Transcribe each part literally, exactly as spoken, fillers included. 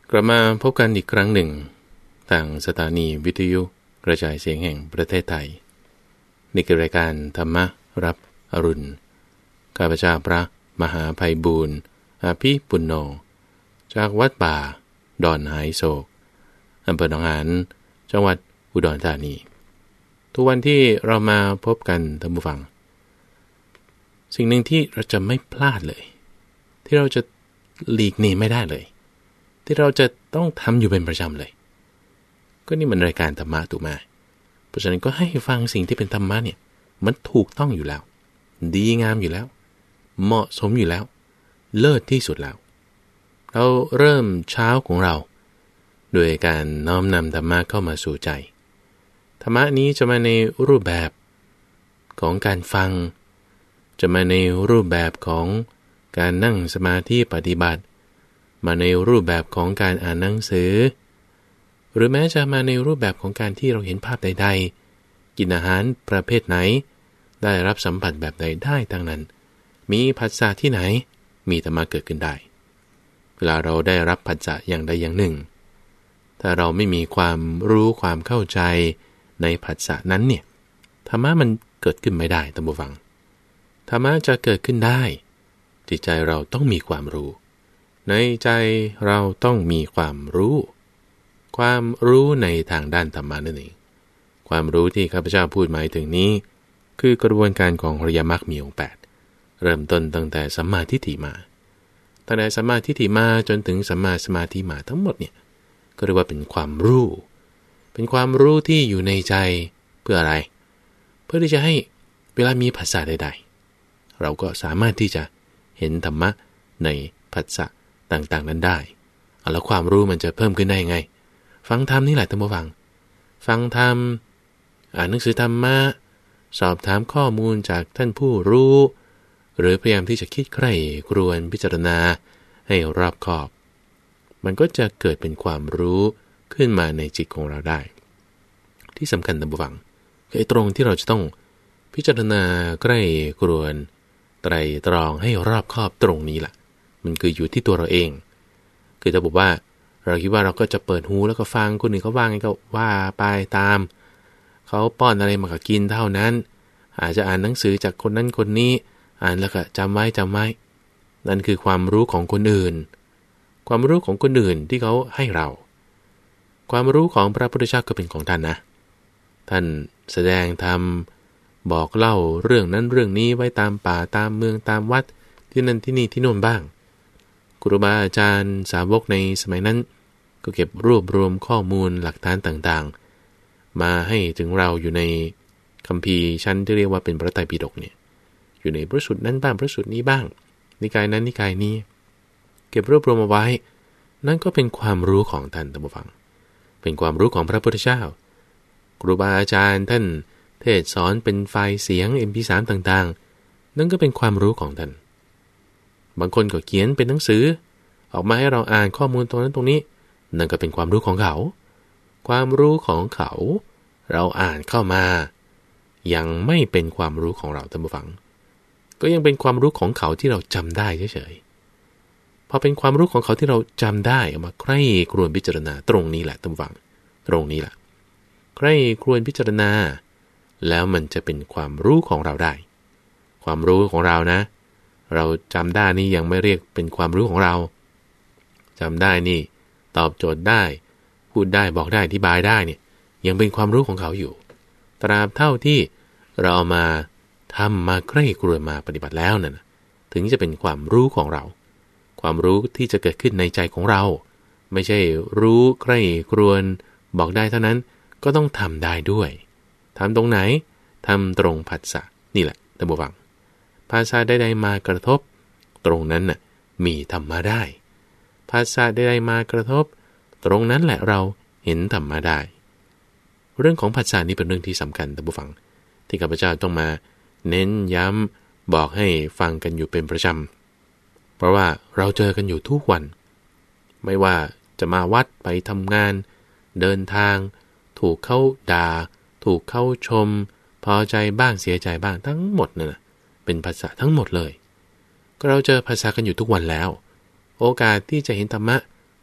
กลับมาพบกันอีกครั้งหนึ่งทางสถานีวิทยุกระจายเสียงแห่งประเทศไทยนี่คือรายการธรรมรับอรุณข้าพเจ้าพระมหาไพบูลย์อาภิปุณโญจากวัดป่าดอนหายโศกอำเภอหนองหานจังหวัดอุดรธานีทุกวันที่เรามาพบกันท่านผู้ฟังสิ่งหนึ่งที่เราจะไม่พลาดเลยที่เราจะหลีกหนีไม่ได้เลยที่เราจะต้องทำอยู่เป็นประจำเลยก็นี่มันรายการธรรมะถูกไหมเพราะฉะนั้นก็ให้ฟังสิ่งที่เป็นธรรมะเนี่ยมันถูกต้องอยู่แล้วดีงามอยู่แล้วเหมาะสมอยู่แล้วเลิศที่สุดแล้วเราเริ่มเช้าของเราโดยการน้อมนำธรรมะเข้ามาสู่ใจธรรมะนี้จะมาในรูปแบบของการฟังจะมาในรูปแบบของการนั่งสมาธิปฏิบัติมาในรูปแบบของการอ่านหนังสือหรือแม้จะมาในรูปแบบของการที่เราเห็นภาพใดๆกินอาหารประเภทไหนได้รับสัมผัสแบบใดได้ทั้งนั้นมีผัสสะที่ไหนมีธรรมะเกิดขึ้นได้เวลาเราได้รับผัสสะอย่างใดอย่างหนึ่งถ้าเราไม่มีความรู้ความเข้าใจในผัสสะนั้นเนี่ยธรรมะมันเกิดขึ้นไม่ได้ท่านผู้ฟังธรรมะจะเกิดขึ้นได้จิตใจเราต้องมีความรู้ในใจเราต้องมีความรู้ความรู้ในทางด้านธรรมะนั่นเองความรู้ที่ข้าพเจ้าพูดหมายถึงนี้คือกระบวนการของอริยมรรคมีองค์แปดเริ่มต้นตั้งแต่สัมมาทิฏฐิมาตั้งแต่สัมมาทิฏฐิมาจนถึงสัมมาสมาธิมาทั้งหมดเนี่ยก็เรียกว่าเป็นความรู้เป็นความรู้ที่อยู่ในใจเพื่ออะไรเพื่อที่จะให้เวลามีภาษาใดๆเราก็สามารถที่จะเห็นธรรมะในภาษาต่างๆนั้นได้เอาแล้วความรู้มันจะเพิ่มขึ้นได้ยังไงฟังธรรมนี่แหละท่านผู้ฟังฟังธรรมอ่านหนังสือธรรมะสอบถามข้อมูลจากท่านผู้รู้หรือพยายามที่จะคิดใคร่ครวญพิจารณาให้รอบคอบมันก็จะเกิดเป็นความรู้ขึ้นมาในจิตของเราได้ที่สำคัญท่านผู้ฟังคือไอ้ตรงที่เราจะต้องพิจารณาใกล้ครวญไตรตรองให้รอบคอบตรงนี้แหละมันคืออยู่ที่ตัวเราเองคือถ้าบอกว่าเราคิดว่าเราก็จะเปิดหูแล้วก็ฟังคนอื่นเขาว่าไงก็ว่าไปตามเขาป้อนอะไรมาก็กินเท่านั้นอาจจะอ่านหนังสือจากคนนั้นคนนี้อ่านแล้วก็จำไว้จำไว้นั่นคือความรู้ของคนอื่นความรู้ของคนอื่นที่เขาให้เราความรู้ของพระพุทธเจ้าก็เป็นของท่านนะท่านแสดงธรรมบอกเล่าเรื่องนั้นเรื่องนี้ไว้ตามป่าตามเมืองตามวัดที่นั่นที่นี่ที่โน่นบ้างครูบาอาจารย์สาวกในสมัยนั้นก็เก็บรวบรวมข้อมูลหลักฐานต่างๆมาให้ถึงเราอยู่ในคัมภีร์ชั้นที่เรียกว่าเป็นพระไตรปิฎกเนี่ยอยู่ในพระสูตรนั้นบ้างพระสูตรนี้บ้างนิกายนั้นนิกายนี้เก็บรวบรวมเอาไว้นั่นก็เป็นความรู้ของท่านท่านผู้ฟังเป็นความรู้ของพระพุทธเจ้าครูบาอาจารย์ท่านเทศสอนเป็นไฟล์เสียง เอ็ม พี สาม ต่างๆนั่นก็เป็นความรู้ของท่านบางคนก็เขียนเป็นหนังสือออกมาให้เราอ่านข้อมูลตรงนั้นตรงนี้นั่นก็เป็นความรู้ของเขาความรู้ของเขาเราอ่านเข้ามายังไม่เป็นความรู้ของเราท่านผู้ฟังก็ยังเป็นความรู้ของเขาที่เราจำได้เฉยๆพอเป็นความรู้ของเขาที่เราจำได้เอามาใคร่ครวญพิจารณาตรงนี้แหละท่านผู้ฟังตรงนี้แหละใคร่ครวญพิจารณาแล้วมันจะเป็นความรู้ของเราได้ความรู้ของเรานะเราจำได้นี่ยังไม่เรียกเป็นความรู้ของเราจำได้นี่ตอบโจทย์ได้พูดได้บอกได้อธิบายได้เนี่ยยังเป็นความรู้ของเขาอยู่ตราบเท่าที่เราเอามาทำมาใคร่ครวญมาปฏิบัติแล้วนั่นถึงจะเป็นความรู้ของเราความรู้ที่จะเกิดขึ้นในใจของเราไม่ใช่รู้ใคร่ครวญบอกได้เท่านั้นก็ต้องทำได้ด้วยทำตรงไหนทำตรงผัสสะนี่แหละท่านผู้ฟังภาษาใดๆมากระทบตรงนั้นน่ะมีธรรมะได้ภาษาใดๆมากระทบตรงนั้นแหละเราเห็นธรรมะได้เรื่องของภาษานี้เป็นเรื่องที่สำคัญท่านผู้ฟังที่ข้าพเจ้าต้องมาเน้นย้ำบอกให้ฟังกันอยู่เป็นประจำเพราะว่าเราเจอกันอยู่ทุกวันไม่ว่าจะมาวัดไปทำงานเดินทางถูกเขาด่าถูกเขาชมพอใจบ้างเสียใจบ้างทั้งหมดนั่นนะเป็นภาษาทั้งหมดเลยก็เราเจอภาษากันอยู่ทุกวันแล้วโอกาสที่จะเห็นธรรมะ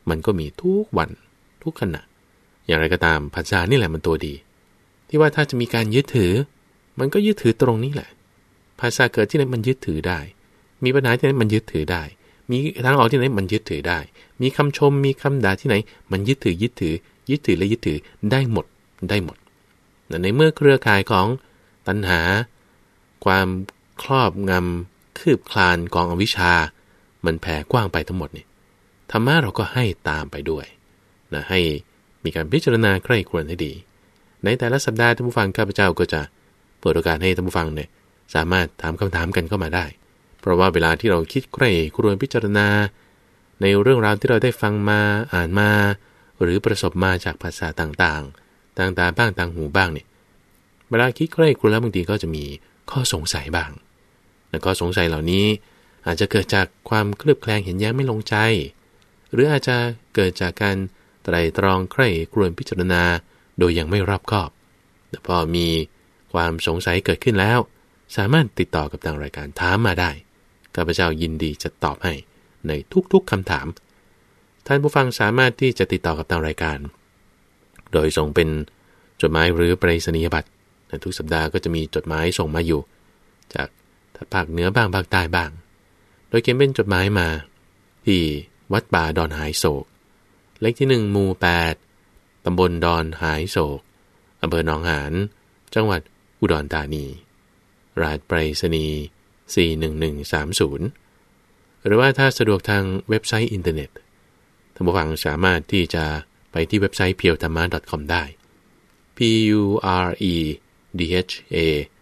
มันก็มีทุกวันทุกขณะอย่างไรก็ตามภาษานี่แหละมันตัวดีที่ว่าถ้าจะมีการยึดถือมันก็ยึดถือตรงนี้แหละภาษาเกิดที่ไหนมันยึดถือได้มีปัญหาที่ไหนมันยึดถือได้มีทางออกที่ไหนมันยึดถือได้มีคำชมมีคำด่าที่ไหนมันยึดถือยึดถือยึดถือและยึดถือได้หมดได้หมดในเมื่อเครือข่ายของตัณหาความครอบงำคืบคลานกองอวิชชามันแผ่กว้างไปทั้งหมดนี่ธรรมะเราก็ให้ตามไปด้วยนะให้มีการพิจารณาใคร่ครวญให้ดีในแต่ละสัปดาห์ท่านผู้ฟังข้าพเจ้าก็จะเปิดโอกาสให้ท่านผู้ฟังเนี่ยสามารถถามคำถามกันเข้ามาได้เพราะว่าเวลาที่เราคิดใคร่ครวญพิจารณาในเรื่องราวที่เราได้ฟังมาอ่านมาหรือประสบมาจากภาษาต่างๆต่างตาบ้างต่างหูบ้างเนี่ยเวลาคิดใคร่ครวญแล้วบางทีก็จะมีข้อสงสัยบ้างแล้วก็สงสัยเหล่านี้อาจจะเกิดจากความเคลือบแคลงเห็นแย้งไม่ลงใจหรืออาจจะเกิดจากการไตร่ตรองใคร่ครวญพิจารณาโดยยังไม่รอบคอบแต่พอมีความสงสัยเกิดขึ้นแล้วสามารถติดต่อกับทางรายการถามมาได้ข้าพเจ้ายินดีจะตอบให้ในทุกๆคำถามท่านผู้ฟังสามารถที่จะติดต่อกับทางรายการโดยส่งเป็นจดหมายหรือไปรษณียบัตรในทุกสัปดาห์ก็จะมีจดหมายส่งมาอยู่จากภาคเหนือบ้างภาคใต้บ้างโดยเขียนเป็นจดหมายมาที่วัดป่าดอนหายโศกเลขที่หนึ่งหมู่แปดตำบลดอนหายโศกอำเภอหนองหานจังหวัดอุดรธานีรหัสไปรษณีย์สี่หนึ่งหนึ่งสามศูนย์หรือว่าถ้าสะดวกทางเว็บไซต์อินเทอร์เน็ตท่านผู้ฟังสามารถที่จะไปที่เว็บไซต์ เพียวธรรมะ .com ได้ p u r e d h a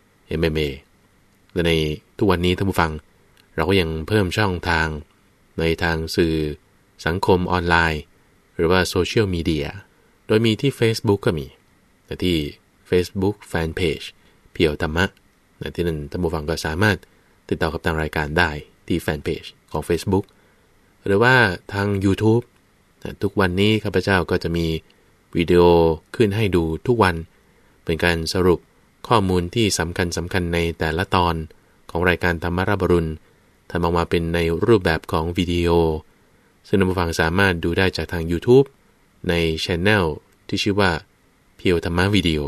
m m a และในทุกวันนี้ท่านผู้ฟังเราก็ยังเพิ่มช่องทางในทางสื่อสังคมออนไลน์หรือว่าโซเชียลมีเดียโดยมีที่ Facebook ก็มีแต่ที่ Facebook Fanpage เพียวธรรมะนะที่นั่นท่านผู้ฟังก็สามารถติดต่อกับทางรายการได้ที่ Fanpage ของ Facebook หรือว่าทาง YouTube นะทุกวันนี้ข้าพเจ้าก็จะมีวิดีโอขึ้นให้ดูทุกวันเป็นการสรุปข้อมูลที่สำคัญสำคัญในแต่ละตอนของรายการธรรมรับอรุณทำออกมาเป็นในรูปแบบของวิดีโอซึ่งท่านผู้ฟังสามารถดูได้จากทาง YouTube ใน Channel ที่ชื่อว่าเพียวธรรมะวิดีโอ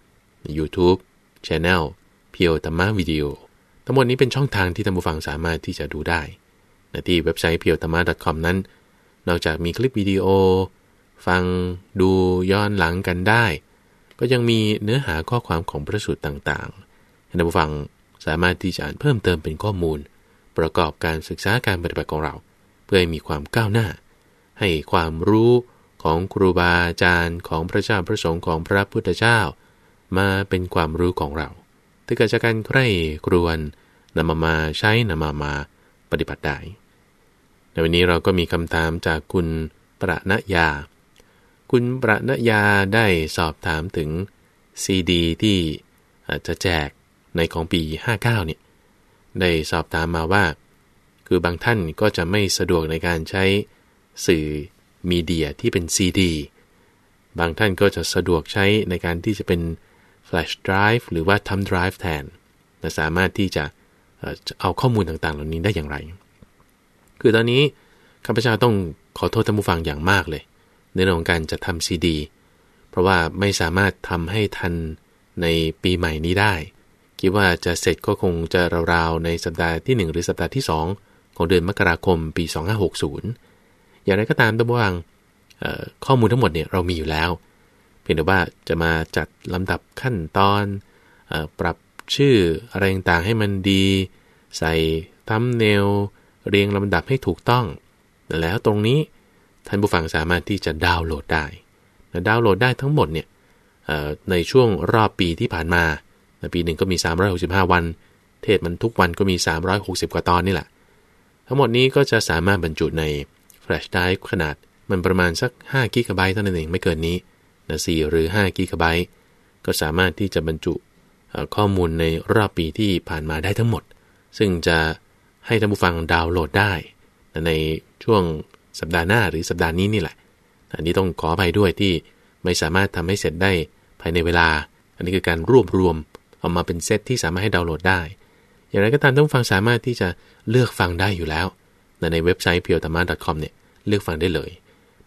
YouTube Channel เพียวธรรมะวิดีโอทั้งหมดนี้เป็นช่องทางที่ท่านผู้ฟังสามารถที่จะดูได้ในที่เว็บไซต์ เพียวธรรมะ .com นั้นนอกจากมีคลิปวิดีโอฟังดูย้อนหลังกันได้ก็ยังมีเนื้อหาข้อความของพระสูตรต่างๆให้ท่านผู้ฟังสามารถที่จะอ่านเพิ่มเติมเป็นข้อมูลประกอบการศึกษาการปฏิบัติของเราเพื่อให้มีความก้าวหน้าให้ความรู้ของครูบาอาจารย์ของพระเจ้าพระสงฆ์ของพระพุทธเจ้ามาเป็นความรู้ของเราที่เกิดจากการใคร่ครวญนำมามาใช้นำมามาปฏิบัติได้ในวันนี้เราก็มีคำถามจากคุณประณยาคุณประณยาได้สอบถามถึงซีดีที่จะแจกในของปีห้าเก้าเนี่ยได้สอบถามมาว่าคือบางท่านก็จะไม่สะดวกในการใช้สื่อมีเดียที่เป็นซีดีบางท่านก็จะสะดวกใช้ในการที่จะเป็น Flash Drive หรือว่า Thumb Drive แทนและสามารถที่จะเอาข้อมูลต่างๆเหล่านี้ได้อย่างไรคือตอนนี้ข้าพเจ้าต้องขอโทษท่านผู้ฟังอย่างมากเลยในเรื่องของการจัดทำซีดีเพราะว่าไม่สามารถทำให้ทันในปีใหม่นี้ได้คิดว่าจะเสร็จก็คงจะราวๆในสัปดาห์ที่หนึ่งหรือสัปดาห์ที่สองของเดือนมกราคมปีสองพันห้าร้อยหกสิบอย่างไรก็ตามท่านผู้ฟังข้อมูลทั้งหมดเนี่ยเรามีอยู่แล้วเพียงแต่ว่าจะมาจัดลำดับขั้นตอนปรับชื่ออะไรต่างๆให้มันดีใส่ทัมเนลเรียงลำดับให้ถูกต้องแล้วตรงนี้ท่านผู้ฟังสามารถที่จะดาวน์โหลดได้และดาวน์โหลดได้ทั้งหมดเนี่ยในช่วงรอบปีที่ผ่านมาในปีหนึ่งก็มีสามร้อยหกสิบห้าวันเทศมันทุกวันก็มีสามร้อยหกสิบกว่าตอนนี่แหละทั้งหมดนี้ก็จะสามารถบรรจุใน Flash Drive ขนาดมันประมาณสักห้ากิกะไบต์เท่านั้นเองไม่เกินนี้นะสี่หรือห้ากิกะไบต์ก็สามารถที่จะบรรจุข้อมูลในรอบปีที่ผ่านมาได้ทั้งหมดซึ่งจะให้ท่านผู้ฟังดาวน์โหลดได้ในช่วงสัปดาห์หน้าหรือสัปดาห์นี้นี่แหละอันนี้ต้องขออภัยด้วยที่ไม่สามารถทำให้เสร็จได้ภายในเวลาอันนี้คือการรวบรวมเอามาเป็นเซตที่สามารถให้ดาวน์โหลดได้อย่างไรก็ตามท่านผู้ฟังสามารถที่จะเลือกฟังได้อยู่แล้วในเว็บไซต์ เพียวธรรมะ .com เนี่ยเลือกฟังได้เลย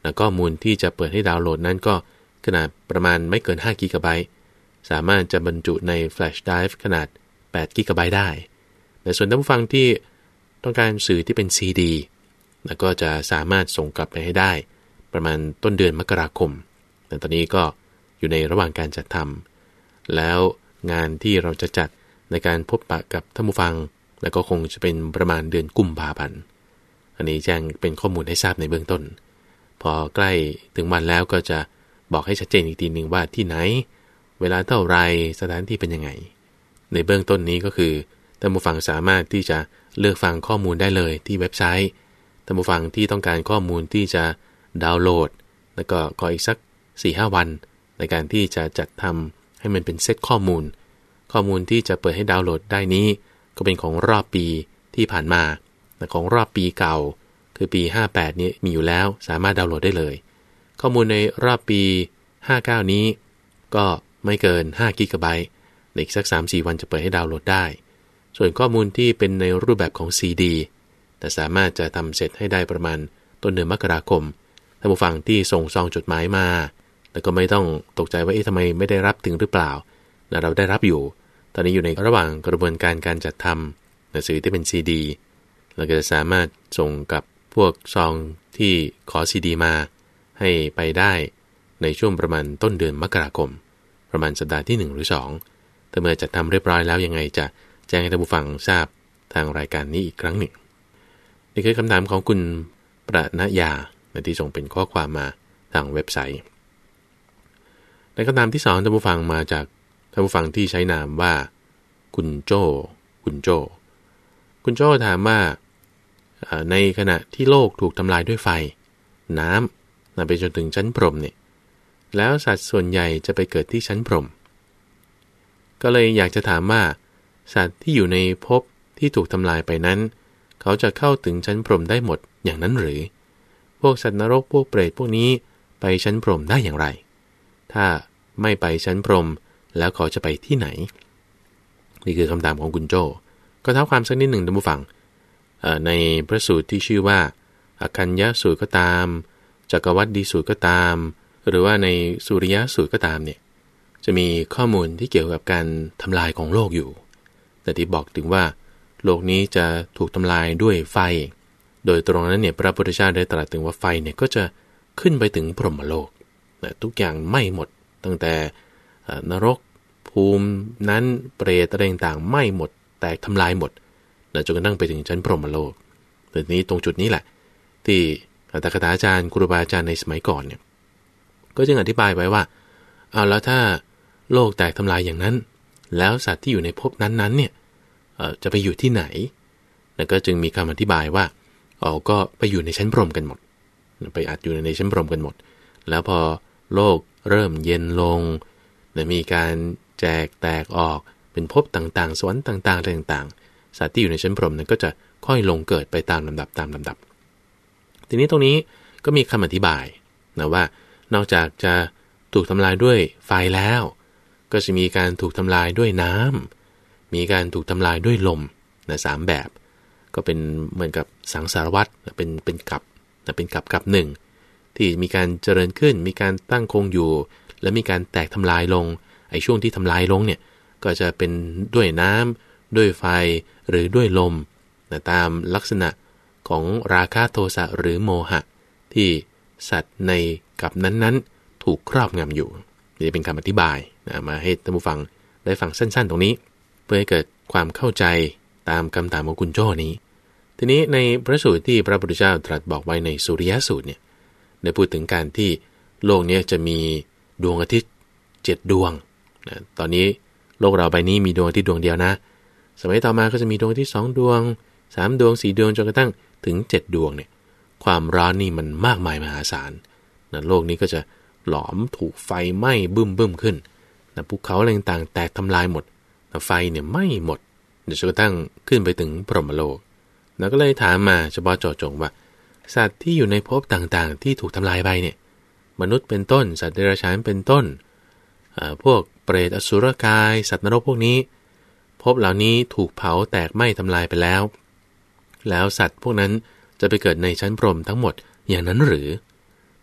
แล้วข้อมูลที่จะเปิดให้ดาวน์โหลดนั้นก็ขนาดประมาณไม่เกินห้ากิกะไบต์สามารถจะบรรจุในแฟลชไดรฟ์ขนาดแปดกิกะไบต์ได้แต่ส่วนท่านผู้ฟังที่ต้องการสื่อที่เป็น ซี ดี แล้วก็จะสามารถส่งกลับไปให้ได้ประมาณต้นเดือนมกราคมแต่ตอนนี้ก็อยู่ในระหว่างการจัดทำแล้วงานที่เราจะจัดในการพบปะกับท่านผู้ฟังแล้วก็คงจะเป็นประมาณเดือนกุมภาพันธ์อันนี้แจ้งเป็นข้อมูลให้ทราบในเบื้องต้นพอใกล้ถึงวันแล้วก็จะบอกให้ชัดเจนอีกทีนึงว่าที่ไหนเวลาเท่าไรสถานที่เป็นยังไงในเบื้องต้นนี้ก็คือท่านผู้ฟังสามารถที่จะเลือกฟังข้อมูลได้เลยที่เว็บไซต์ท่านผู้ฟังที่ต้องการข้อมูลที่จะดาวน์โหลดแล้วก็ขออีกสัก สี่ถึงห้า วันในการที่จะจัดทำให้มันเป็นเซตข้อมูลข้อมูลที่จะเปิดให้ดาวน์โหลดได้นี้ก็เป็นของรอบปีที่ผ่านมาแต่ของรอบปีเก่าคือปีห้าแปดนี้มีอยู่แล้วสามารถดาวน์โหลดได้เลยข้อมูลในรอบปีห้าเก้านี้ก็ไม่เกินห้ากิกะไบต์อีกสัก สามถึงสี่ วันจะเปิดให้ดาวน์โหลดได้ส่วนข้อมูลที่เป็นในรูปแบบของ ซี ดี แต่สามารถจะทำเสร็จให้ได้ประมาณต้นเดือนมกราคมท่านผู้ฟังที่ส่งซองจดหมายมาแล้วก็ไม่ต้องตกใจว่าเอ๊ะทำไมไม่ได้รับถึงหรือเปล่าเราได้รับอยู่ตอนนี้อยู่ในระหว่างกระบวนการการจัดทำหนังสือที่เป็น ซี ดี เราก็จะสามารถส่งกับพวกซองที่ขอ ซี ดี มาให้ไปได้ในช่วงประมาณต้นเดือนมกราคมประมาณสัปดาห์ที่หนึ่งหรือสองแต่เมื่อจัดทำเรียบร้อยแล้วยังไงจะแจ้งให้ท่านผู้ฟังทราบทางรายการนี้อีกครั้งหนึ่งนี่คือคำถามของคุณประณยาที่ส่งเป็นข้อความมาทางเว็บไซต์ในคำถามที่สองท่านผู้ฟังมาจากท่านผู้ฟังที่ใช้นามว่าคุณโจ้คุณโจ้คุณโจ้ถามว่าในขณะที่โลกถูกทำลายด้วยไฟน้ำนำไปจนถึงชั้นพรหมเนี่ยแล้วสัตว์ส่วนใหญ่จะไปเกิดที่ชั้นพรหมก็เลยอยากจะถามว่าสัตว์ที่อยู่ในภพที่ถูกทำลายไปนั้นเขาจะเข้าถึงชั้นพรหมได้หมดอย่างนั้นหรือพวกสัตว์นรกพวกเปรตพวกนี้ไปชั้นพรหมได้อย่างไรถ้าไม่ไปชั้นพรหมแล้วเขาจะไปที่ไหนนี่คือคำถามของคุณโจก็เท้าความสักนิดหนึ่งท่านผู้ฟังในพระสูตรที่ชื่อว่าอคัญญสูตรก็ตามจักรวรรดิสูตรก็ตามหรือว่าในสุริยสูตรก็ตามเนี่ยจะมีข้อมูลที่เกี่ยวกับการทำลายของโลกอยู่แต่ที่บอกถึงว่าโลกนี้จะถูกทำลายด้วยไฟโดยตรงนั้นเนี่ยพระพุทธเจ้าได้ตรัสถึงว่าไฟเนี่ยก็จะขึ้นไปถึงพรหมโลกทุกอย่างไหม้หมดตั้งแต่นรกภูมินั้นเปรตอะไรต่างๆไหม้หมดแตกทำลายหมดจนกระทั่งไปถึงชั้นพรหมโลกแต่นี้ตรงจุดนี้แหละที่อัตถกถาจารย์ครูบาอาจารย์ในสมัยก่อนเนี่ยก็จึงอธิบายไว้ว่าเอาแล้วถ้าโลกแตกทำลายอย่างนั้นแล้วสัตว์ที่อยู่ในภพนั้นๆเนี่ยจะไปอยู่ที่ไหนแล้วก็จึงมีคำอธิบายว่าอ๋อก็ไปอยู่ในชั้นพรหมกันหมดไปอัดอยู่ในชั้นพรหมกันหมดแล้วพอโลกเริ่มเย็นลงมีการแจกแตกออกเป็นภพต่างๆสวรรค์ต่างๆอะไรต่างๆสัตว์ที่อยู่ในชั้นพรหมนั้นก็จะค่อยลงเกิดไปตามลำดับตามลำดับทีนี้ตรงนี้ก็มีคำอธิบายนะว่านอกจากจะถูกทำลายด้วยไฟแล้วก็จะมีการถูกทำลายด้วยน้ำมีการถูกทำลายด้วยลมนะสามแบบก็เป็นเหมือนกับสังสารวัฏเป็นเป็นกับนะเป็นกับกับหนึ่งที่มีการเจริญขึ้นมีการตั้งคงอยู่และมีการแตกทำลายลงไอ้ช่วงที่ทำลายลงเนี่ยก็จะเป็นด้วยน้ำด้วยไฟหรือด้วยลมนะตามลักษณะของราคะโทสะหรือโมหะที่สัตว์ในกับนั้นๆถูกครอบงำอยู่นี่เป็นคำอธิบายนะมาให้ท่านผู้ฟังได้ฟังสั้นๆตรงนี้เพื่อให้เกิดความเข้าใจตามคำถามของคุณโจ้นี้ทีนี้ในพระสูตรที่พระพุทธเจ้าตรัสบอกไว้ในสุริยสูตรเนี่ยได้พูดถึงการที่โลกนี้จะมีดวงอาทิตย์เจ็ดดวงนะตอนนี้โลกเราใบนี้มีดวงอาทิตย์ดวงเดียวนะสมัยต่อมาก็จะมีดวงอาทิตย์สองดวงสามดวงสี่ดวงจนกระทั่งถึงเจ็ดดวงเนี่ยความร้อนนี่มันมากมายมหาศาลนะโลกนี้ก็จะหลอมถูกไฟไหม้บึ้มบึ้มขึ้นนะภูเขาอะไรต่างๆแตกทำลายหมดนะไฟเนี่ยไหม้หมดจนกระทั่งขึ้นไปถึงพรหมโลกแล้วก็เลยถามมาเฉพาะเจาะจงว่าสัตว์ที่อยู่ในภพต่างๆที่ถูกทำลายไปเนี่ยมนุษย์เป็นต้นสัตว์เดรัจฉานเป็นต้นพวกเปรตอสุรกายสัตว์นรกพวกนี้ภพเหล่านี้ถูกเผาแตกไหม้ทำลายไปแล้วแล้วสัตว์พวกนั้นจะไปเกิดในชั้นพรหมทั้งหมดอย่างนั้นหรือ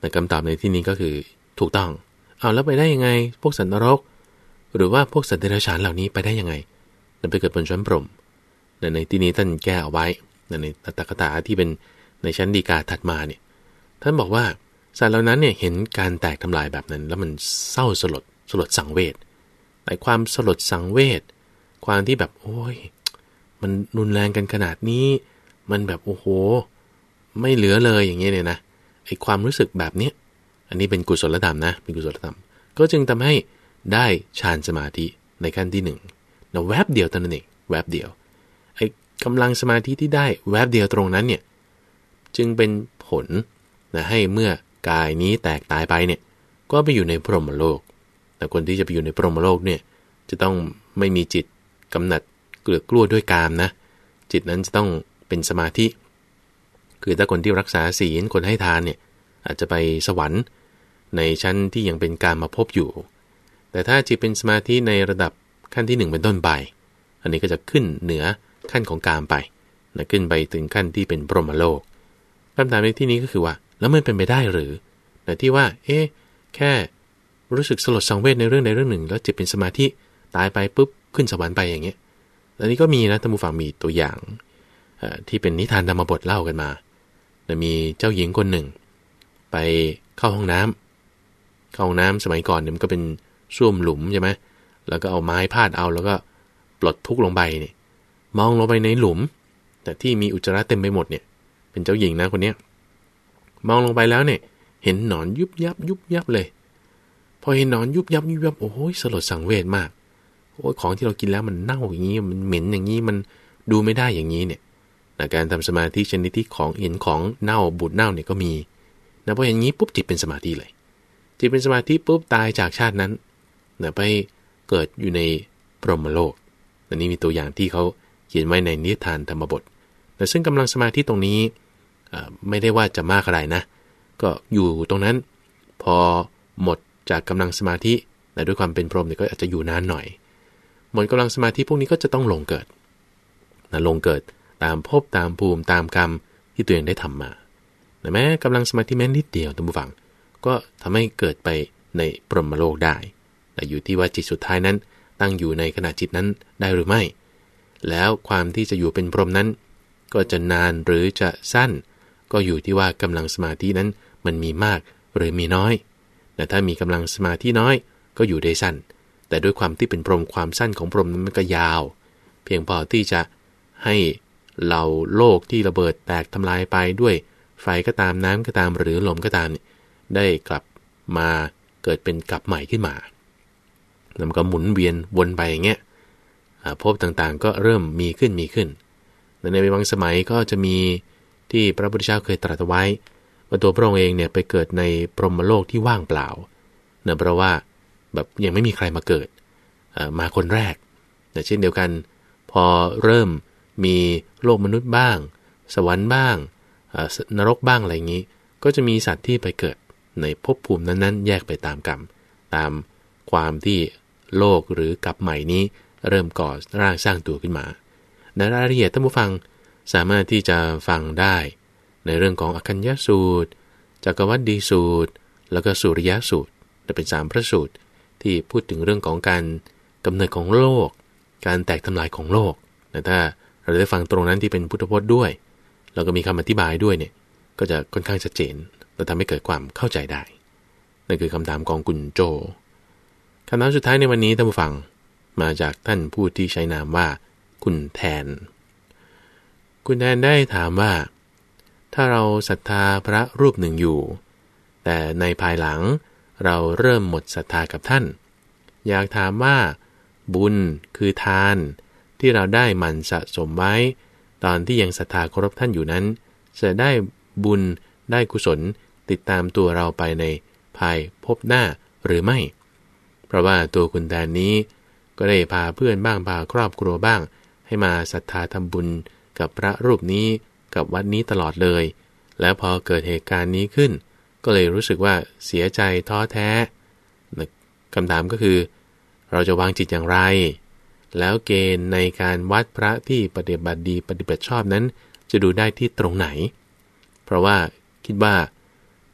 แต่คำตอบในที่นี้ก็คือถูกต้องเอาแล้วไปได้ยังไงพวกสัตว์นรกหรือว่าพวกสัตว์เดรัจฉานเหล่านี้ไปได้ยังไงนั่นไปเกิดบนชั้นพรหมในที่นี้ท่านแก้เอาไว้ในตถกถาที่เป็นในชั้นฎีกาถัดมาเนี่ยท่านบอกว่าสัตว์เหล่านั้นเนี่ยเห็นการแตกทำลายแบบนั้นแล้วมันเศร้าสลดสลดสังเวชแต่ความสลดสังเวชความที่แบบโอ้ยมันรุนแรงกันขนาดนี้มันแบบโอ้โหไม่เหลือเลยอย่างเงี้ยเนี่ยนะไอ้ความรู้สึกแบบเนี้ยอันนี้เป็นกุศลธรรมนะเป็นกุศลธรรมก็จึงทำให้ได้ฌานสมาธิในขั้นที่หนึ่งนะแวบเดียวเท่านั้นเองแวบเดียวไอ้กำลังสมาธิที่ได้แวบเดียวตรงนั้นเนี่ยจึงเป็นผลนะให้เมื่อกายนี้แตกตายไปเนี่ยก็ไปอยู่ในพรหมโลกแต่คนที่จะไปอยู่ในพรหมโลกเนี่ยจะต้องไม่มีจิตกำหนัดเกลือกกลัวด้วยกามนะจิตนั้นจะต้องเป็นสมาธิคือถ้าคนที่รักษาศีลคนให้ทานเนี่ยอาจจะไปสวรรค์ในชั้นที่ยังเป็นกามภพอยู่แต่ถ้าจิตเป็นสมาธิในระดับขั้นที่หนึ่งเป็นต้นไปอันนี้ก็จะขึ้นเหนือขั้นของกามไปนะขึ้นไปถึงขั้นที่เป็นพรหมโลกคำถามในที่นี้ก็คือว่าแล้วมันเป็นไปได้หรือนะที่ว่าเอ๊ะแค่รู้สึกสลดสังเวชในเรื่องใดเรื่องหนึ่งแล้วจิตเป็นสมาธิตายไปปุ๊บขึ้นสวรรค์ไปอย่างเงี้ยอันนี้ก็มีนะท่านผู้ฟังมีตัวอย่างที่เป็นนิทานธรรมบทเล่ากันมานะมีเจ้าหญิงคนหนึ่งไปเข้าห้องน้ำเข้าห้องน้ำสมัยก่อนเนี่ยมันก็เป็นส้วมหลุมใช่ไหมแล้วก็เอาไม้พาดเอาแล้วก็ปลดทุกลงไปเนี่ยมองลงไปในหลุมแต่ที่มีอุจจาระเต็มไปหมดเนี่ยเป็นเจ้าหญิงนะคนเนี้ยมองลงไปแล้วเนี่ยเห็นหนอนยุบยับยุบยับเลยพอเห็นหนอนยุบยับยุบยับโอ้โหสลดสังเวชมากโอ้ยของที่เรากินแล้วมันเน่าอย่างนี้มันเหม็นอย่างนี้มันดูไม่ได้อย่างนี้เนี่ยการทำสมาธิชนิดที่ของเห็นของเน่าบูดเน่าเนี่ยก็มีนะพอเห็นงี้ปุ๊บจิตเป็นสมาธิเลยจิตเป็นสมาธิปุ๊บตายจากชาตินั้นนะไปเกิดอยู่ในพรหมโลกอันนี้มีตัวอย่างที่เขาเขียนไว้ในนิทานธรรมบทแต่ซึ่งกำลังสมาธิตรงนี้ไม่ได้ว่าจะมากอะไรนะก็อยู่ตรงนั้นพอหมดจากกำลังสมาธิแต่ด้วยความเป็นพรหมเนี่ยก็อาจจะอยู่นานหน่อยหมดกำลังสมาธิพวกนี้ก็จะต้องลงเกิดนะลงเกิดตามภพตามภูมิตามกรรมที่ตัวเองได้ทำมาแต่แม้กำลังสมาธิแม้นิดเดียวท่านผู้ฟังก็ทำให้เกิดไปในพรหมโลกได้แต่อยู่ที่ว่าจิตสุดท้ายนั้นตั้งอยู่ในขณะจิตนั้นได้หรือไม่แล้วความที่จะอยู่เป็นพรหมนั้นก็จะนานหรือจะสั้นก็อยู่ที่ว่ากำลังสมาธินั้นมันมีมากหรือมีน้อยแต่ถ้ามีกำลังสมาธิน้อยก็อยู่ได้สั้นแต่ด้วยความที่เป็นพรหมความสั้นของพรหมนั้นมันก็ยาวเพียงพอที่จะให้เหล่าโลกที่ระเบิดแตกทำลายไปด้วยไฟก็ตามน้ำก็ตามหรือลมก็ตามได้กลับมาเกิดเป็นกลับใหม่ขึ้นมาแล้วมันก็หมุนเวียนวนไปอย่างเงี้ยภพต่างๆก็เริ่มมีขึ้นมีขึ้นแต่ในบางสมัยก็จะมีที่พระพุทธเจ้าเคยตรัสไว้ว่าตัวพระองค์เองเนี่ยไปเกิดในพรหมโลกที่ว่างเปล่าเนื่องเพราะว่าแบบยังไม่มีใครมาเกิดมาคนแรกแต่เช่นเดียวกันพอเริ่มมีโลกมนุษย์บ้างสวรรค์บ้างนรกบ้างอะไรอย่างนี้ก็จะมีสัตว์ที่ไปเกิดในภพภูมินั้นๆแยกไปตามกรรมตามความที่โลกหรือกลับใหม่นี้เริ่มก่อร่างสร้างตัวขึ้นมาในรายละเอียดท่านผู้ฟังสามารถที่จะฟังได้ในเรื่องของอคัญญสูตรจักรวัฏดีสูตรแล้วก็สุริยสูตรจะเป็นสามพระสูตรที่พูดถึงเรื่องของการกำเนิดของโลกการแตกทำลายของโลกแต่ถ้าเราได้ฟังตรงนั้นที่เป็นพุทธพจน์ด้วยแล้วก็มีคำอธิบายด้วยเนี่ยก็จะค่อนข้างชัดเจนและทำให้เกิดความเข้าใจได้นั่นคือคำถามของคุณโจคำถามสุดท้ายในวันนี้ท่านผู้ฟังมาจากท่านผู้ที่ใช้นามว่าคุณแทนคุณแทนได้ถามว่าถ้าเราศรัทธาพระรูปหนึ่งอยู่แต่ในภายหลังเราเริ่มหมดศรัทธากับท่านอยากถามว่าบุญคือทานที่เราได้หมั่นสะสมไว้ตอนที่ยังศรัทธาเคารพท่านอยู่นั้นจะได้บุญได้กุศลติดตามตัวเราไปในภายภพหน้าหรือไม่เพราะว่าตัวคุณแทนนี้ก็ได้พาเพื่อนบ้างพาครอบครัวบ้างให้มาศรัทธาทำบุญกับพระรูปนี้กับวัดนี้ตลอดเลยแล้วพอเกิดเหตุการณ์นี้ขึ้นก็เลยรู้สึกว่าเสียใจท้อแท้คำถามก็คือเราจะวางจิตอย่างไรแล้วเกณฑ์ในการวัดพระที่ปฏิบัติดีปฏิบัติชอบนั้นจะดูได้ที่ตรงไหนเพราะว่าคิดว่า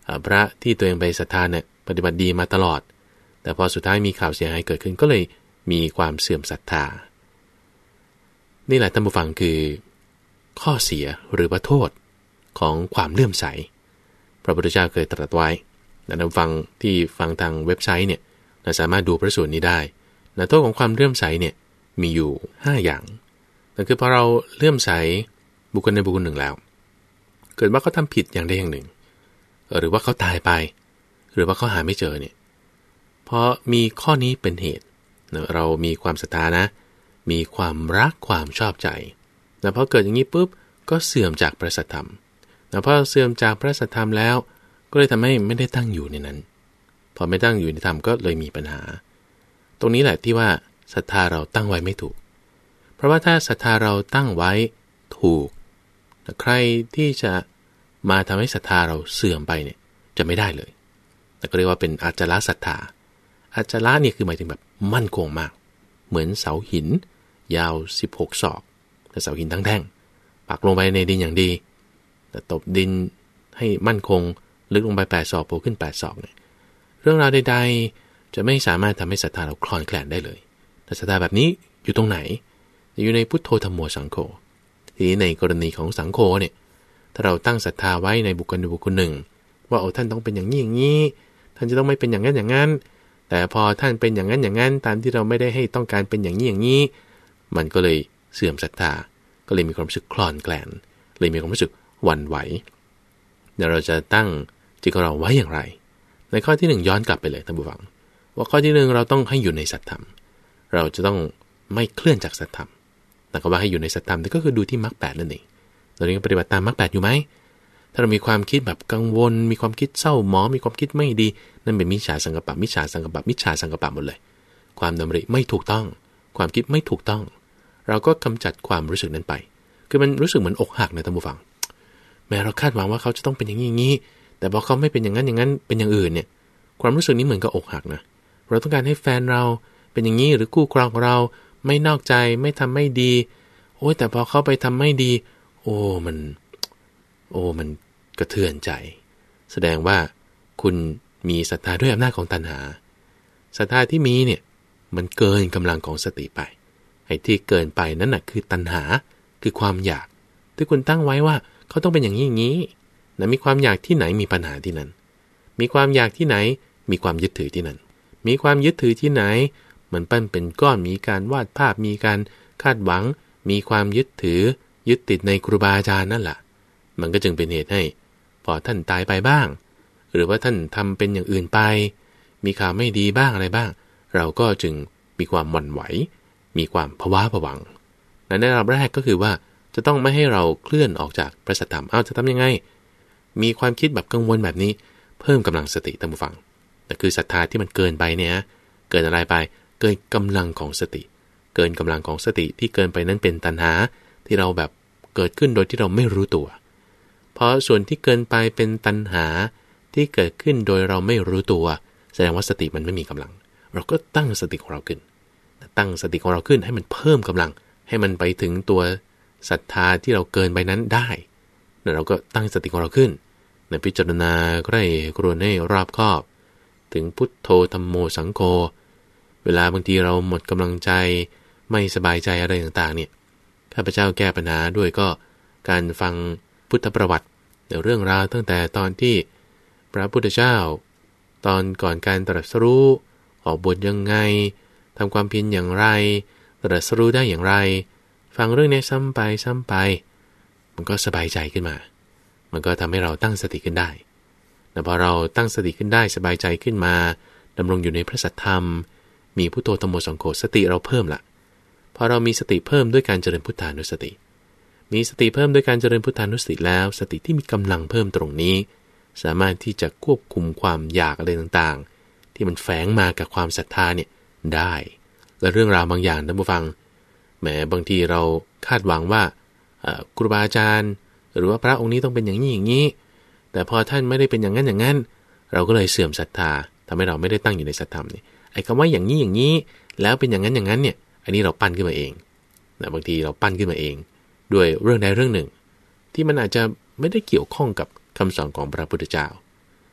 พระที่ตัวเองไปศรัทธาเนี่ยปฏิบัติดีมาตลอดแต่พอสุดท้ายมีข่าวเสียหายเกิดขึ้นก็เลยมีความเสื่อมศรัทธานี่แหละท่านผู้ฟังคือข้อเสียหรือว่าโทษของความเลื่อมใสพระพุทธเจ้าเคยตรัสไว้ท่านผู้ฟังที่ฟังทางเว็บไซต์เนี่ยสามารถดูพระสูตรนี้ได้โทษของความเลื่อมใสเนี่ยมีอยู่ห้าอย่างนั่นคือพอเราเลื่อมใสบุคคลในบุคคลหนึ่งแล้วเกิดว่าเขาทำผิดอย่างใดอย่างหนึ่งหรือว่าเขาตายไปหรือว่าเขาหาไม่เจอเนี่ยเพราะมีข้อนี้เป็นเหตุเรามีความศรัทธานะมีความรักความชอบใจแต่พอเกิดอย่างนี้ปุ๊บก็เสื่อมจากพระสัทธรรมแล้วพอเสื่อมจากพระสัทธรรมแล้วก็เลยทำให้ไม่ได้ตั้งอยู่ในนั้นพอไม่ตั้งอยู่ในธรรมก็เลยมีปัญหาตรงนี้แหละที่ว่าศรัทธาเราตั้งไว้ไม่ถูกเพราะว่าถ้าศรัทธาเราตั้งไว้ถูกใครที่จะมาทำให้ศรัทธาเราเสื่อมไปเนี่ยจะไม่ได้เลยแต่ก็เรียกว่าเป็นอาจละศรัทธาอาจละนี่คือหมายถึงแบบมั่นคงมากเหมือนเสาหินยาวสิบหกศอกแต่เสาหินทั้งแท่งปักลงไปในดินอย่างดีแต่ตบดินให้มั่นคงลึกลงไปแปดศอกโผล่ขึ้นแปดศอกเนี่ยเรื่องราวใดๆจะไม่สามารถทำให้ศรัทธาเราคลอนแคลนได้เลยแต่ศรัทธาแบบนี้อยู่ตรงไหนอยู่ในพุทโธธัมโมสังโฆทีนี้ในกรณีของสังโฆเนี่ยถ้าเราตั้งศรัทธาไว้ในบุคคลใดบุคคลหนึ่งว่าโอ้ท่านต้องเป็นอย่างนี้อย่างนี้ท่านจะต้องไม่เป็นอย่างนั้นอย่างนั้นแต่พอท่านเป็นอย่างนั้นอย่างนั้นตามที่เราไม่ได้ให้ต้องการเป็นอย่างนี้อย่างนี้มันก็เลยเสื่อมศรัทธาก็เลยมีความรู้สึกคลอนแคลนเลยมีความรู้สึกหวั่นไหวเดี๋ยวเราจะตั้งจิตของเราไว้อย่างไรในข้อที่หนึ่งย้อนกลับไปเลยท่านผู้ฟังว่าข้อที่หนึ่งเราต้องให้อยู่ในสัจธรรมเราจะต้องไม่เคลื่อนจากสัจธรรมแต่ก็ว่าให้อยู่ในสัจธรรมก็คือดูที่มรรคแปดนั่นเองตอนนี้ปฏิบัติตามมรรคแปดอยู่ไหมถ้าเรามีความคิดแบบกังวลมีความคิดเศร้าหมองมีความคิดไม่ดีนั่นเป็นมิจฉาสังกัปปะมิจฉาสังกัปปะมิจฉาสังกัปปะหมดเลยความดำริไม่ถูกต้องความคิดไม่ถูกต้องเราก็กำจัดความรู้สึกนั้นไปคือมันรู้สึกเหมือนอกหักในท่านผู้ฟังแม้เราคาดหวังว่าเขาจะต้องเป็นอย่างนี้อย่างนี้แต่พอเขาไม่เป็นอย่างนั้นอย่างนั้นเป็นอย่างอื่นเนี่ยความรู้สึกนี้เหมือนกับอกหักนะเราต้องการให้แฟนเราเป็นอย่างนี้หรือคู่ครองของเราไม่นอกใจไม่ทำไม่ดีโอ้ยแต่พอเขาไปทำไม่ดีโอ้มันโอ้มันกระเทือนใจแสดงว่าคุณมีศรัทธาด้วยอำนาจของตัณหาศรัทธาที่มีเนี่ยมันเกินกำลังของสติไปไอ้ที่เกินไปนั่นน่ะคือตัณหาคือความอยากที่คุณตั้งไว้ว่าเขาต้องเป็นอย่างนี้อย่างนี้นะมีความอยากที่ไหนมีปัญหาที่นั่นมีความอยากที่ไหนมีความยึดถือที่นั่นมีความยึดถือที่ไหนมันปั้นเป็นก้อนมีการวาดภาพมีการคาดหวังมีความยึดถือยึดติดในครูบาอาจารย์นั่นแหละมันก็จึงเป็นเหตุให้พอท่านตายไปบ้างหรือว่าท่านทำเป็นอย่างอื่นไปมีข่าวไม่ดีบ้างอะไรบ้างเราก็จึงมีความหวั่นไหวมีความภาวะผวังในระดับแรกก็คือว่าจะต้องไม่ให้เราเคลื่อนออกจากพระสัทธรรมเอาจะทำยังไงมีความคิดแบบกังวลแบบนี้เพิ่มกำลังสติท่านผู้ฟังแต่คือศรัทธาที่มันเกินไปเนี่ยเกินอะไรไปเกินกำลังของสติเกินกำลังของสติที่เกินไปนั้นเป็นตัณหาที่เราแบบเกิดขึ้นโดยที่เราไม่รู้ตัวเพราะส่วนที่เกินไปเป็นตัณหาที่เกิดขึ้นโดยเราไม่รู้ตัวแสดงว่าสติมันไม่มีกำลังเราก็ตั้งสติของเราขึ้นตั้งสติของเราขึ้นให้มันเพิ่มกำลังให้มันไปถึงตัวศรัทธาที่เราเกินไปนั้นได้แล้วเราก็ตั้งสติของเราขึ้นในพิจารณาใกล้ครวญให้รอบคอบถึงพุทโธธัมโมสังโฆเวลาบางทีเราหมดกำลังใจไม่สบายใจอะไรต่างๆเนี่ยข้าพเจ้าแก้ปัญหาด้วยก็การฟังพุทธประวัติในเรื่องราวตั้งแต่ตอนที่พระพุทธเจ้าตอนก่อนการตรัสรู้ออกบวชยังไงทำความเพียรอย่างไรตรัสรู้ได้อย่างไรฟังเรื่องนี้ซ้ำไปซ้ำไปมันก็สบายใจขึ้นมามันก็ทำให้เราตั้งสติขึ้นได้แต่พอเราตั้งสติขึ้นได้สบายใจขึ้นมาดำรงอยู่ในพระสัทธรรมมีพุทโธธัมโมสังโฆสติเราเพิ่มละพอเรามีสติเพิ่มด้วยการเจริญพุทธานุสติมีสติเพิ่มด้วยการเจริญพุทธานุสติแล้วสติที่มีกำลังเพิ่มตรงนี้สามารถที่จะควบคุมความอยากอะไรต่างๆที่มันแฝงมากับความศรัทธาเนี่ยได้และเรื่องราวบางอย่างท่านผู้ฟังแหมบางทีเราคาดหวังว่าครูบาอาจารย์หรือว่าพระองค์นี้ต้องเป็นอย่างนี้อย่างนี้แต่พอท่านไม่ได้เป็นอย่างนั้นอย่างนั้นเราก็เลยเสื่อมศรัทธาทำให้เราไม่ได้ตั้งอยู่ในสัจธรรมนี่ไอ้คำว่าอย่างนี้อย่างนี้แล้วเป็นอย่างนั้นอย่างนั้นเนี่ยอันนี้เราปั้นขึ้นมาเองนะบางทีเราปั้นขึ้นมาเองด้วยเรื่องใดเรื่องหนึ่งที่มันอาจจะไม่ได้เกี่ยวข้องกับคำสอนของพระพุทธเจ้า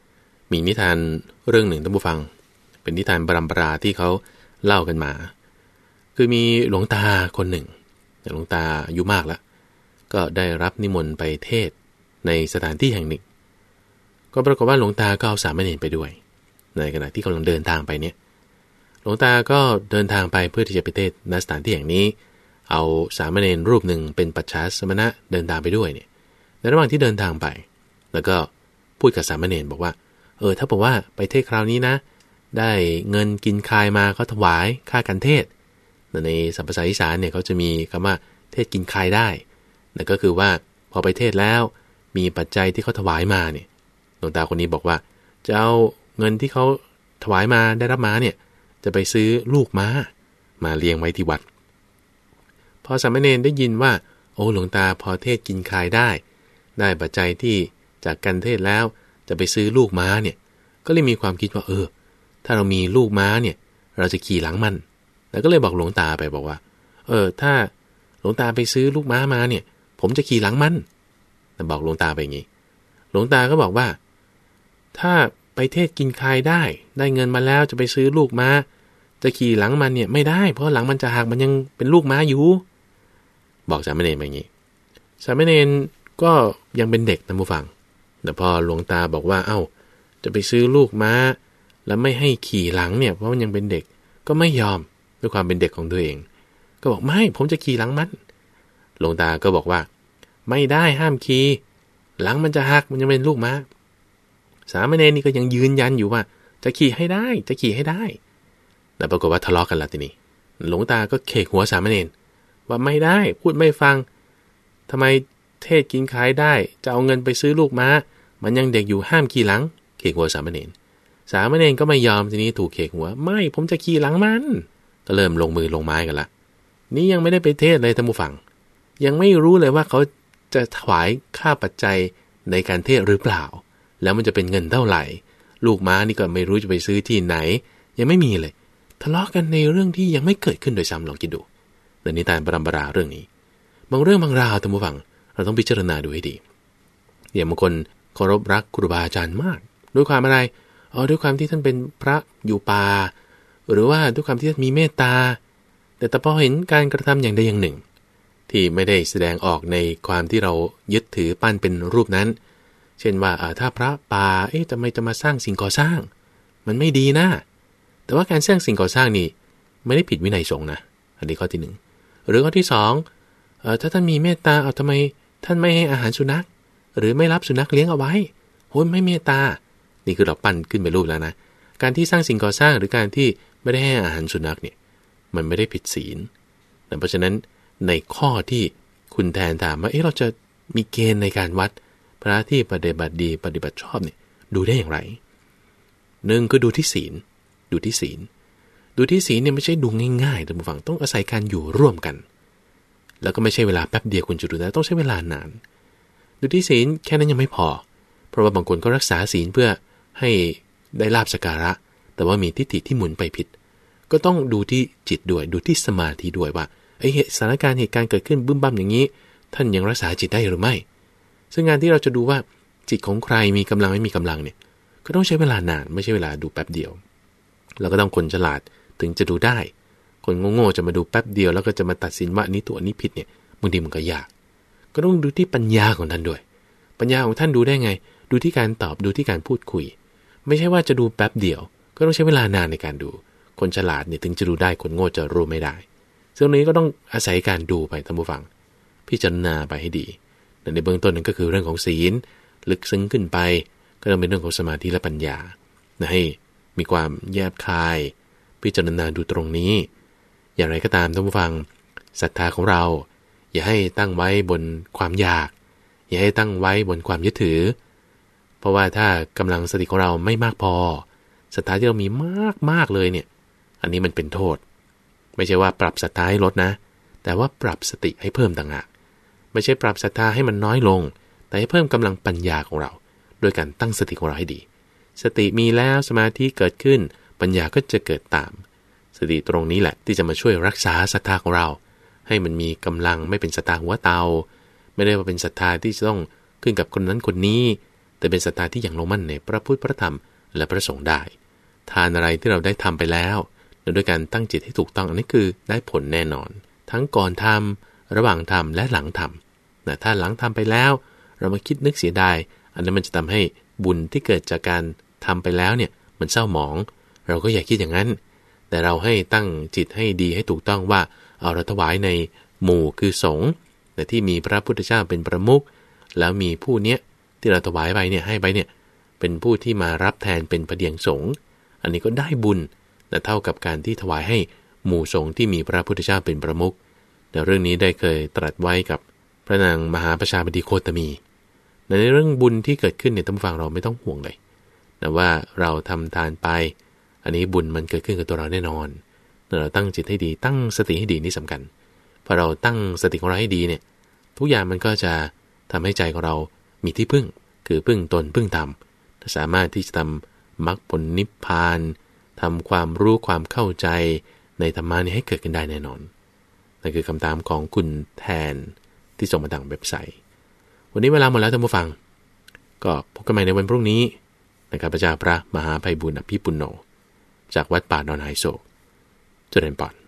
มีนิทานเรื่องหนึ่งท่านผู้ฟังเป็นนิทานปรำปราที่เขาเล่ากันมาคือมีหลวงตาคนหนึ่งหลวงตาอายุมากแล้วก็ได้รับนิมนต์ไปเทศในสถานที่แห่งหนึ่งก็ปรากฏว่าหลวงตาก็เอาสามเณรไปด้วยในขณะที่กำลังเดินทางไปเนี่ยหลวงตาก็เดินทางไปเพื่อที่จะไปเทศณสถานที่แห่งนี้เอาสามเณรรูปหนึ่งเป็นปัจฉาสมณะเดินทางไปด้วยเนี่ยในระหว่างที่เดินทางไปแล้วก็พูดกับสามเณรบอกว่าเออถ้าบอกว่าไปเทศคราวนี้นะได้เงินกินคายมาเขาถวายค่าการเทศในสัมภาษาอีสานเนี่ยเขาจะมีคำว่าเทศกินคายได้นั่นก็คือว่าพอไปเทศแล้วมีปัจจัยที่เขาถวายมาเนี่ยหลวงตาคนนี้บอกว่าจะเอาเงินที่เขาถวายมาได้รับมาเนี่ยจะไปซื้อลูกม้ามาเลี้ยงไว้ที่วัดพอสามเณรได้ยินว่าโอ้หลวงตาพอเทศกินคายได้ได้ปัจจัยที่จากการเทศแล้วจะไปซื้อลูกม้าเนี่ยก็เลยมีความคิดว่าเออถ้าเรามีลูกม้าเนี่ยเราจะขี่หลังมันแล้วก็เลยบอกหลวงตาไปบอกว่าเออถ้าหลวงตาไปซื้อลูกม้ามาเนี่ยผมจะขี่หลังมันแต่บอกหลวงตาไปอย่างนี้หลวงตาก็บอกว่าถ้าไปเทศกินคายได้ได้เงินมาแล้วจะไปซื้อลูกม้าจะขี่หลังมันเนี่ยไม่ได้เพราะหลังมันจะหักมันยังเป็นลูกม้าอยู่บอกสามเณรไปอย่างนี้สามเณรก็ยังเป็นเด็กนะผู้ฟังแต่พอหลวงตาบอกว่าเอ้าจะไปซื้อลูกม้าแล้วไม่ให้ขี่หลังเนี่ยเพราะมันยังเป็นเด็กก็ไม่ยอมด้วยความเป็นเด็กของตัวเองก็บอกไม่ผมจะขี่หลังมันหลวงตาก็บอกว่าไม่ได้ห้ามขี่หลังมันจะหักมันยังเป็นลูกม้าสามเณรนี่ก็ยังยืนยันอยู่ว่าจะขี่ให้ได้จะขี่ให้ได้แต่ปรากฏว่าทะเลาะกันละทีนี้หลวงตาก็เขกหัวสามเณรว่าไม่ได้พูดไม่ฟังทำไมเทศกินขายได้จะเอาเงินไปซื้อลูกม้ามันยังเด็กอยู่ห้ามขี่หลังเขกหัวสามเณรสามเณรก็ไม่ยอมทีนี้ถูกเขกหัวไม่ผมจะขี่หลังมันก็เริ่มลงมือลงไม้กันละนี่ยังไม่ได้ไปเทศเลยท่านผู้ฟังยังไม่รู้เลยว่าเขาจะถวายค่าปัจจัยในการเทศหรือเปล่าแล้วมันจะเป็นเงินเท่าไหร่ลูกม้านี่ก็ไม่รู้จะไปซื้อที่ไหนยังไม่มีเลยทะเลาะกันในเรื่องที่ยังไม่เกิดขึ้นโดยซ้ำลองคิดดูในนิทานปรำปราเรื่องนี้บางเรื่องบางราวท่านผู้ฟังเราต้องพิจารณาดูให้ดีอย่างบางคนเคารพรักครูบาอาจารย์มากด้วยความอะไรอ๋อด้วยความที่ท่านเป็นพระอยู่ป่าหรือว่าด้วยความที่ท่านมีเมตตาแต่แต่พอเห็นการกระทำอย่างใดอย่างหนึ่งที่ไม่ได้แสดงออกในความที่เรายึดถือปั้นเป็นรูปนั้นเช่นว่าถ้าพระป่าเอ๊ะทำไมจะมาสร้างสิ่งก่อสร้างมันไม่ดีนะแต่ว่าการสร้างสิ่งก่อสร้างนี่ไม่ได้ผิดวินัยสงฆ์นะอันนี้ข้อที่หนึ่งหรือข้อที่สองเอ่อถ้าท่านมีเมตตาเอาทำไมท่านไม่ให้อาหารสุนัขหรือไม่รับสุนัขเลี้ยงเอาไว้โหไม่เมตตานี่คือเราปั้นขึ้นเป็นรูปแล้วนะการที่สร้างสิ่งก่อสร้างหรือการที่ไม่ได้ให้อาหารสุนัขเนี่ยมันไม่ได้ผิดศีลเพราะฉะนั้นในข้อที่คุณแทนถามว่าเอ๊ะเราจะมีเกณฑ์ในการวัดพระที่ปฏิบัติดีปฏิบัติชอบเนี่ยดูได้อย่างไรหนึ่งคือดูที่ศีลดูที่ศีลดูที่ศีลเนี่ยไม่ใช่ดูง่ายๆท่านผู้ฟังต้องอาศัยการอยู่ร่วมกันแล้วก็ไม่ใช่เวลาแป๊บเดียวคุณจะดูได้ต้องใช้เวลานานดูที่ศีลแค่นั้นยังไม่พอเพราะว่าบางคนก็รักษาศีลเพื่อให้ได้ลาภสักการะแต่ว่ามีทิฏฐิที่หมุนไปผิดก็ต้องดูที่จิตด้วยดูที่สมาธิด้วยว่าไอ้สถานการณ์เหตุการณ์เกิดขึ้นบึ้มบั้มอย่างนี้ท่านยังรักษาจิตได้หรือไม่ซึ่งงานที่เราจะดูว่าจิตของใครมีกำลังไม่มีกำลังเนี่ยก็ต้องใช้เวลานานไม่ใช่เวลาดูแป๊บเดียวเราก็ต้องคนฉลาดถึงจะดูได้คนโง่ๆจะมาดูแป๊บเดียวแล้วก็จะมาตัดสินว่านี้ตัวนี้ผิดเนี่ยบางทีมันก็ยากก็ต้องดูที่ปัญญาของท่านด้วยปัญญาของท่านดูได้ไงดูที่การตอบดูที่การพูดคุยไม่ใช่ว่าจะดูแป๊บเดียวก็ต้องใช้เวลานานในการดูคนฉลาดเนี่ยถึงจะดูได้คนโง่จะรู้ไม่ได้ซึ่งนี้ก็ต้องอาศัยการดูไปท่านผู้ฟังพิจารณาไปให้ดีในเบื้องต้นนั้นก็คือเรื่องของศีลลึกซึ้งขึ้นไปก็ต้องเป็นเรื่องของสมาธิและปัญญาให้มีความแยบคายพิจารณาดูตรงนี้อย่างไรก็ตามท่านผู้ฟังศรัทธาของเราอย่าให้ตั้งไว้บนความอยากอย่าให้ตั้งไว้บนความยึดถือเพราะว่าถ้ากำลังสติของเราไม่มากพอศรัทธาที่เรามีมากมากเลยเนี่ยอันนี้มันเป็นโทษไม่ใช่ว่าปรับศรัทธาให้ลดนะแต่ว่าปรับสติให้เพิ่มต่างหากไม่ใช่ปรับศรัทธาให้มันน้อยลงแต่ให้เพิ่มกำลังปัญญาของเราโดยการตั้งสติของเราให้ดีสติมีแล้วสมาธิเกิดขึ้นปัญญาก็จะเกิดตามสติตรงนี้แหละที่จะมาช่วยรักษาศรัทธาของเราให้มันมีกำลังไม่เป็นศรัทธาหัวเตาไม่ได้ว่าเป็นศรัทธาที่จะต้องขึ้นกับคนนั้นคนนี้แต่เป็นศรัทธาที่อย่างลงมั่นในพระพุทธพระธรรมและพระสงฆ์ได้ทานอะไรที่เราได้ทำไปแล้วโดยการตั้งจิตให้ถูกต้องอันนี้คือได้ผลแน่นอนทั้งก่อนทำระหว่างทำและหลังทำนะถ้าหลังทำไปแล้วเรามาคิดนึกเสียดายอันนั้นมันจะทำให้บุญที่เกิดจากการทำไปแล้วเนี่ยมันเศร้าหมองเราก็อย่าคิดอย่างนั้นแต่เราให้ตั้งจิตให้ดีให้ถูกต้องว่าเอาเราถวายในหมู่คือสงฆ์แต่ที่มีพระพุทธเจ้าเป็นประมุขแล้วมีผู้เนี้ยที่เราถวายไปเนี่ยให้ไปเนี่ยเป็นผู้ที่มารับแทนเป็นพระเดียงสงฆ์อันนี้ก็ได้บุญแต่เท่ากับการที่ถวายให้หมู่สงฆ์ที่มีพระพุทธเจ้าเป็นประมุขแต่เรื่องนี้ได้เคยตรัสไว้กับพระนางมหาประชาบดีโคตมีในเรื่องบุญที่เกิดขึ้นเนี่ยท่านผู้ฟังเราไม่ต้องห่วงเลยแต่ว่าเราทำทานไปอันนี้บุญมันเกิดขึ้นกับตัวเราแน่นอนเราตั้งจิตให้ดีตั้งสติให้ดีนี่สำคัญพอเราตั้งสติของเราให้ดีเนี่ยทุกอย่างมันก็จะทำให้ใจของเรามีที่พึ่งคือพึ่งตนพึ่งธรรมสามารถที่จะทำมรรคผลนิพพานทำความรู้ความเข้าใจในธรรมะนี้ให้เกิดขึ้นได้แน่นอนนั่นคือคำถามของคุณแทนที่ส่งมาทางเว็บไซต์วันนี้เวลาหมดแล้วท่านผู้ฟังก็พบกันใหม่ในวันพรุ่งนี้นะครับพระเจ้าพระมหาไพบูลย์อภิปุณโญจากวัดป่าดอนไฮโศกเจริญพร